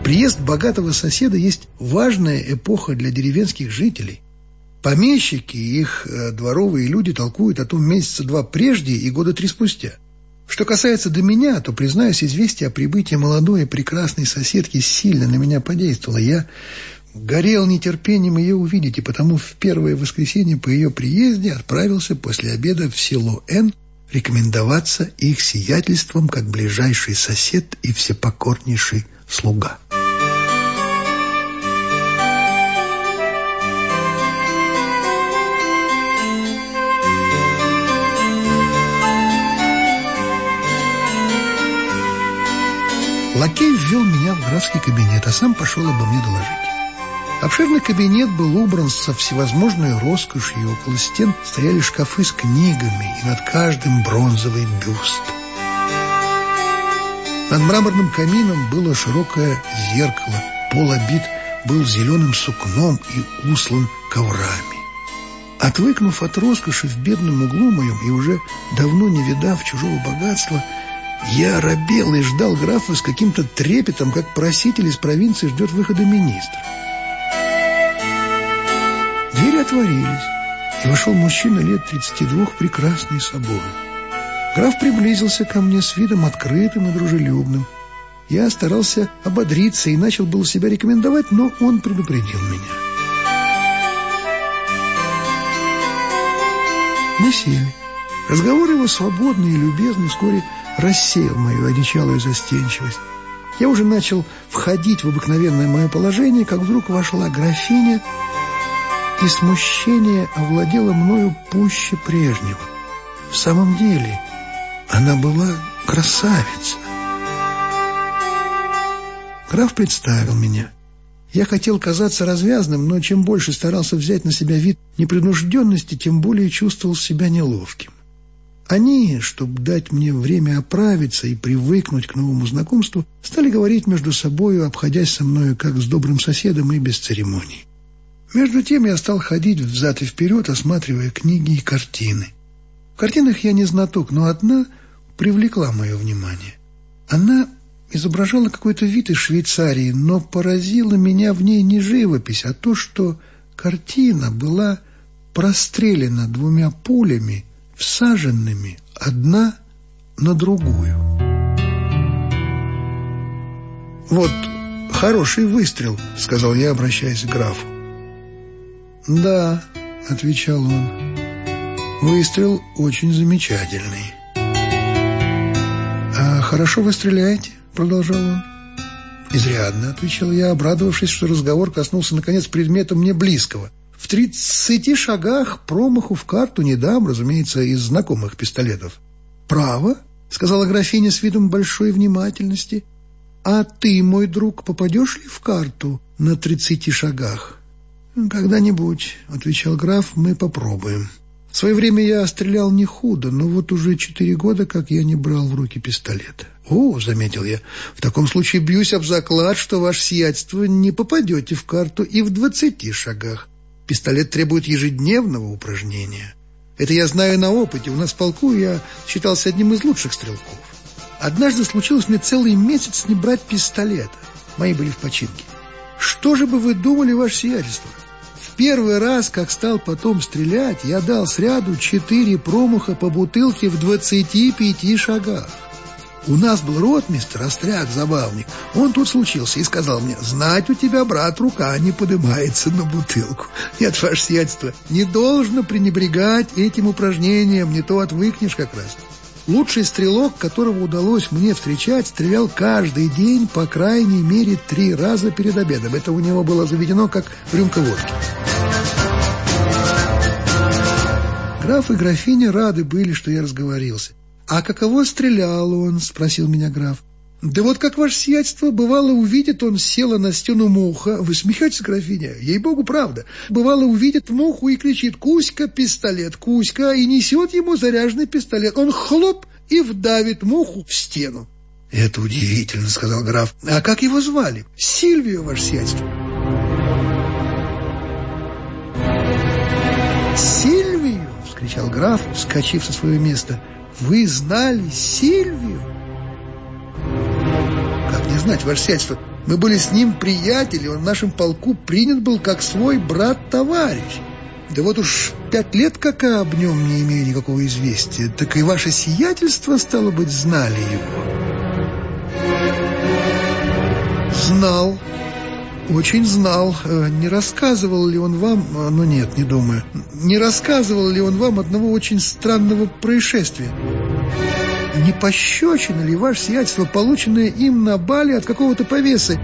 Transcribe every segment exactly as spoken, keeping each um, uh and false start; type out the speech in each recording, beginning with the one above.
Приезд богатого соседа есть важная эпоха для деревенских жителей. Помещики и их э, дворовые люди толкуют о том месяца два прежде и года три спустя. Что касается до меня, то, признаюсь, известие о прибытии молодой и прекрасной соседки сильно на меня подействовало. Я горел нетерпением ее увидеть, и потому в первое воскресенье по ее приезде отправился после обеда в село Н рекомендоваться их сиятельством как ближайший сосед и всепокорнейший слуга. Лакей ввел меня в графский кабинет, а сам пошел обо мне доложить. Обширный кабинет был убран со всевозможной роскошью, около стен стояли шкафы с книгами, и над каждым бронзовый бюст. Над мраморным камином было широкое зеркало, пол обит был зеленым сукном и услан коврами. Отвыкнув от роскоши в бедном углу моем и уже давно не видав чужого богатства, я робел и ждал графа с каким-то трепетом, как проситель из провинции ждет выхода министра. Двери отворились, и вошел мужчина лет тридцати двух, прекрасный собой. Граф приблизился ко мне с видом открытым и дружелюбным. Я старался ободриться и начал было себя рекомендовать, но он предупредил меня. Мы сели. Разговор его свободный и любезный вскоре рассеял мою одичалую застенчивость. Я уже начал входить в обыкновенное мое положение, как вдруг вошла графиня, и смущение овладело мною пуще прежнего. В самом деле, она была красавица. Граф представил меня. Я хотел казаться развязным, но чем больше старался взять на себя вид непринужденности, тем более чувствовал себя неловким. Они, чтобы дать мне время оправиться и привыкнуть к новому знакомству, стали говорить между собою, обходясь со мною как с добрым соседом и без церемоний. Между тем я стал ходить взад и вперед, осматривая книги и картины. В картинах я не знаток, но одна привлекла мое внимание. Она изображала какой-то вид из Швейцарии, но поразила меня в ней не живопись, а то, что картина была прострелена двумя пулями, всаженными одна на другую. «Вот хороший выстрел», — сказал я, обращаясь к графу. «Да», — отвечал он, — «выстрел очень замечательный». «А хорошо вы стреляете?» — продолжал он. «Изрядно», — отвечал я, обрадовавшись, что разговор коснулся, наконец, предмета мне близкого. «В тридцати шагах промаху в карту не дам, разумеется, из знакомых пистолетов». «Право?» — сказала графиня с видом большой внимательности. «А ты, мой друг, попадешь ли в карту на тридцати шагах?» «Когда-нибудь», — отвечал граф, — «мы попробуем». В свое время я стрелял не худо, но вот уже четыре года, как я не брал в руки пистолета. «О», — заметил я, — «в таком случае бьюсь об заклад, что ваше сиятельство не попадете в карту и в двадцати шагах. Пистолет требует ежедневного упражнения. Это я знаю на опыте. У нас в полку я считался одним из лучших стрелков. Однажды случилось мне целый месяц не брать пистолета. Мои были в починке. Что же бы вы думали, ваше сиятельство? В первый раз, как стал потом стрелять, я дал сряду четыре промаха по бутылке в двадцати пяти шагах. У нас был ротмистр, остряк, забавник. Он тут случился и сказал мне: «Знать у тебя, брат, рука не подымается на бутылку. Нет, ваше сиятельство, не должно пренебрегать этим упражнением, не то отвыкнешь как раз». Лучший стрелок, которого удалось мне встречать, стрелял каждый день по крайней мере три раза перед обедом. Это у него было заведено как рюмка водки. Граф и графиня рады были, что я разговорился. «А каково стрелял он?» — спросил меня граф. «Да вот как ваше сиятельство, бывало, увидит он, села на стену муха». «Вы смеетесь, графиня? Ей-богу, правда. Бывало, увидит муху и кричит: Кузька, пистолет, Кузька, и несет ему заряженный пистолет. Он хлоп и вдавит муху в стену». «Это удивительно», — сказал граф. «А как его звали?» «Сильвио, ваше сиятельство». «Сильвио!» — вскричал граф, вскочив со своего места. «Вы знали Сильвию?» «Как не знать, ваше сиятельство? Мы были с ним приятели, он в нашем полку принят был как свой брат-товарищ. Да вот уж пять лет, как я об нем не имею никакого известия, так и ваше сиятельство, стало быть, знали его. Знал, очень знал. Не рассказывал ли он вам, ну нет, не думаю, не рассказывал ли он вам одного очень странного происшествия? Не пощечина ли ваше сиятельство, полученное им на бале от какого-то повесы?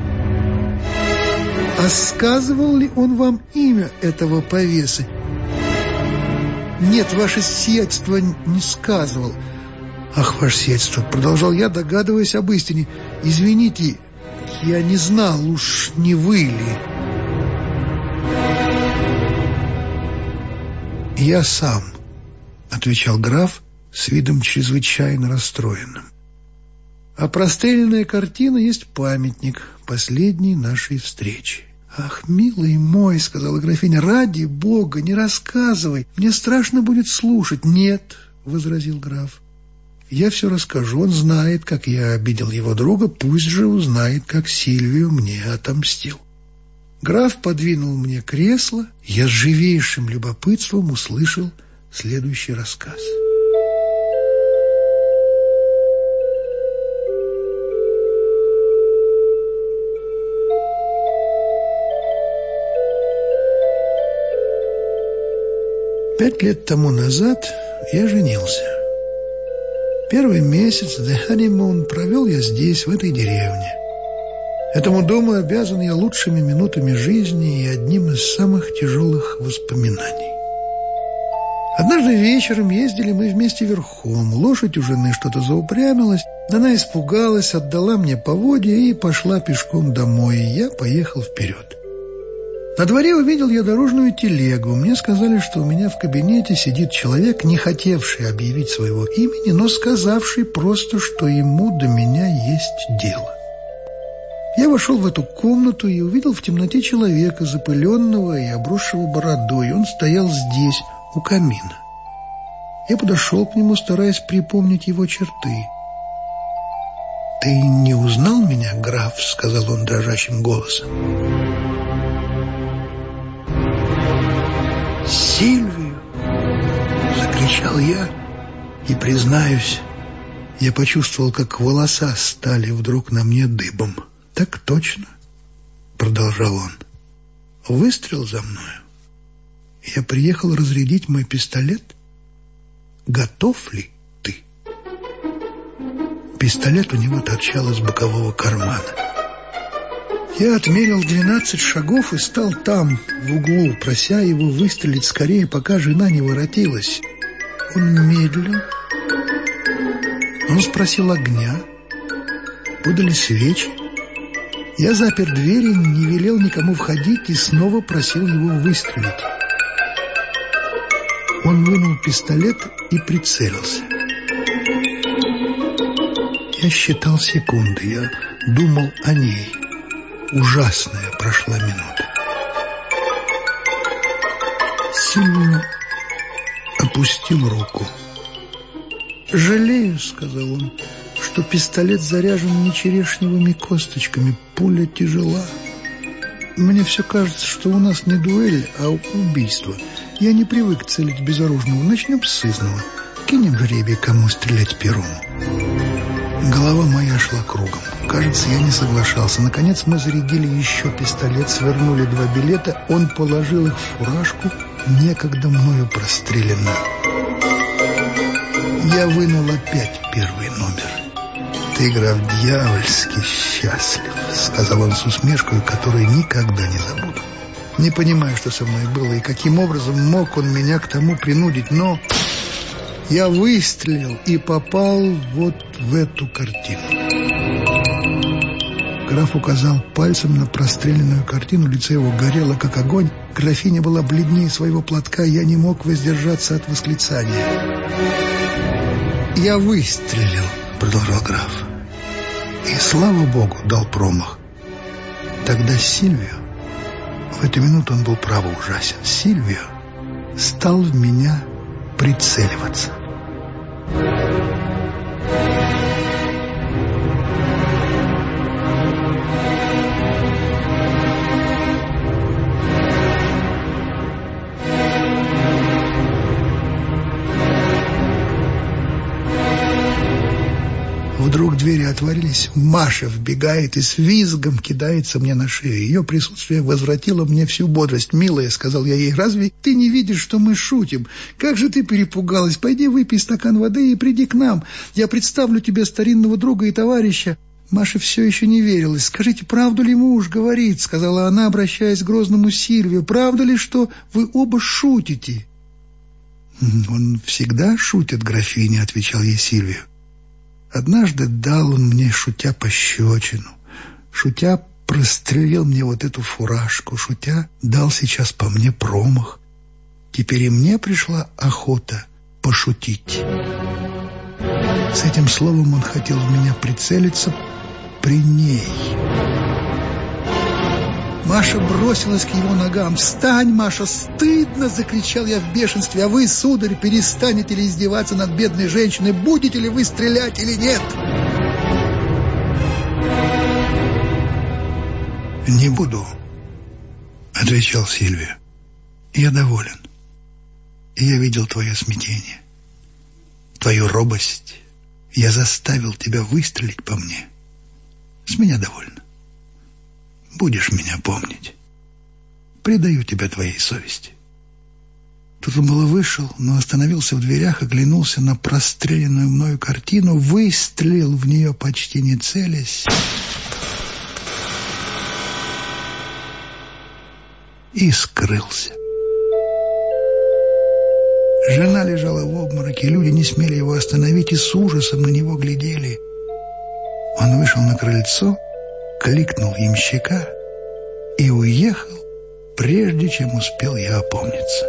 А сказывал ли он вам имя этого повесы? Нет, ваше сиятельство не сказывал. Ах, ваше сиятельство, продолжал я, догадываясь об истине. Извините, я не знал, уж не вы ли. Я сам, отвечал граф с видом чрезвычайно расстроенным. А простреленная картина есть памятник последней нашей встречи. «Ах, милый мой, — сказала графиня, — ради бога, не рассказывай, мне страшно будет слушать». «Нет, — возразил граф, — я все расскажу, он знает, как я обидел его друга, пусть же узнает, как Сильвио мне отомстил». Граф подвинул мне кресло, я с живейшим любопытством услышал следующий рассказ. Пять лет тому назад я женился. Первый месяц, the honeymoon, провел я здесь, в этой деревне. Этому дому обязан я лучшими минутами жизни и одним из самых тяжелых воспоминаний. Однажды вечером ездили мы вместе верхом. Лошадь у жены что-то заупрямилась. Она испугалась, отдала мне поводья и пошла пешком домой. Я поехал вперед. На дворе увидел я дорожную телегу. Мне сказали, что у меня в кабинете сидит человек, не хотевший объявить своего имени, но сказавший просто, что ему до меня есть дело. Я вошел в эту комнату и увидел в темноте человека, запыленного и обросшего бородой. Он стоял здесь, у камина. Я подошел к нему, стараясь припомнить его черты. «Ты не узнал меня, граф?» — сказал он дрожащим голосом. «Сильвию!» — закричал я, и, признаюсь, я почувствовал, как волоса стали вдруг на мне дыбом. «Так точно», — продолжал он, — «выстрел за мною. Я приехал разрядить мой пистолет. Готов ли ты?» Пистолет у него торчал из бокового кармана. Я отмерил двенадцать шагов и стал там, в углу, прося его выстрелить скорее, пока жена не воротилась. Он медлил. Он спросил огня. Подали свечи. Я запер двери, не велел никому входить и снова просил его выстрелить. Он вынул пистолет и прицелился. Я считал секунды, я думал о ней. Ужасная прошла минута. Сильвио опустил руку. «Жалею, — сказал он, — что пистолет заряжен не черешневыми косточками. Пуля тяжела. Мне все кажется, что у нас не дуэль, а убийство. Я не привык целить безоружного. Начнем с сызнова. Кинем жребий, кому стрелять первому». Голова моя шла кругом. Кажется, я не соглашался. Наконец мы зарядили еще пистолет, свернули два билета. Он положил их в фуражку, некогда мною простреленную. Я вынул опять первый номер. «Ты, граф, дьявольски счастлив», — сказал он с усмешкой, которую никогда не забуду. Не понимаю, что со мной было и каким образом мог он меня к тому принудить, но я выстрелил и попал вот в эту картину. Граф указал пальцем на простреленную картину, лицо его горело, как огонь. Графиня была бледнее своего платка, я не мог воздержаться от восклицания. «Я выстрелил», — продолжал граф, — «и, слава богу, дал промах. Тогда Сильвио, в эту минуту он был право ужасен, Сильвио стал в меня прицеливаться». Вдруг двери отворились, Маша вбегает и с визгом кидается мне на шею. Ее присутствие возвратило мне всю бодрость. «Милая», — сказал я ей, — «разве ты не видишь, что мы шутим? Как же ты перепугалась? Пойди выпей стакан воды и приди к нам. Я представлю тебе старинного друга и товарища». Маша все еще не верилась. «Скажите, правду ли муж говорит?» — сказала она, обращаясь к грозному Сильвию. «Правда ли, что вы оба шутите?» «Он всегда шутит, графиня», — отвечал ей Сильвию. «Однажды дал он мне, шутя, пощечину. Шутя, прострелил мне вот эту фуражку. Шутя, дал сейчас по мне промах. Теперь и мне пришла охота пошутить». С этим словом он хотел в меня прицелиться при ней. Маша бросилась к его ногам. «Встань, Маша, стыдно!» — закричал я в бешенстве. «А вы, сударь, перестанете ли издеваться над бедной женщиной? Будете ли вы стрелять или нет?» «Не буду», — отвечал Сильвия. «Я доволен. И я видел твое смятение, твою робость. Я заставил тебя выстрелить по мне. С меня довольно. Будешь меня помнить. Предаю тебя твоей совести». Тут он было вышел, но остановился в дверях, оглянулся на простреленную мною картину, выстрелил в нее почти не целясь и скрылся. Жена лежала в обмороке, люди не смели его остановить и с ужасом на него глядели. Он вышел на крыльцо, кликнул ямщика и уехал, прежде чем успел я опомниться.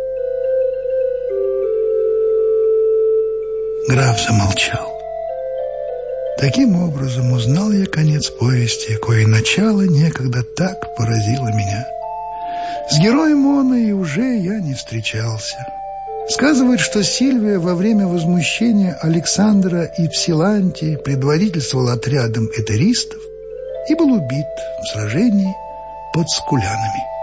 Граф замолчал. Таким образом узнал я конец повести, кое начало некогда так поразило меня. С героем он и уже я не встречался. Сказывают, что Сильвия во время возмущения Александра и Псилантии предводительствовал отрядом этеристов и был убит в сражении под Скулянами.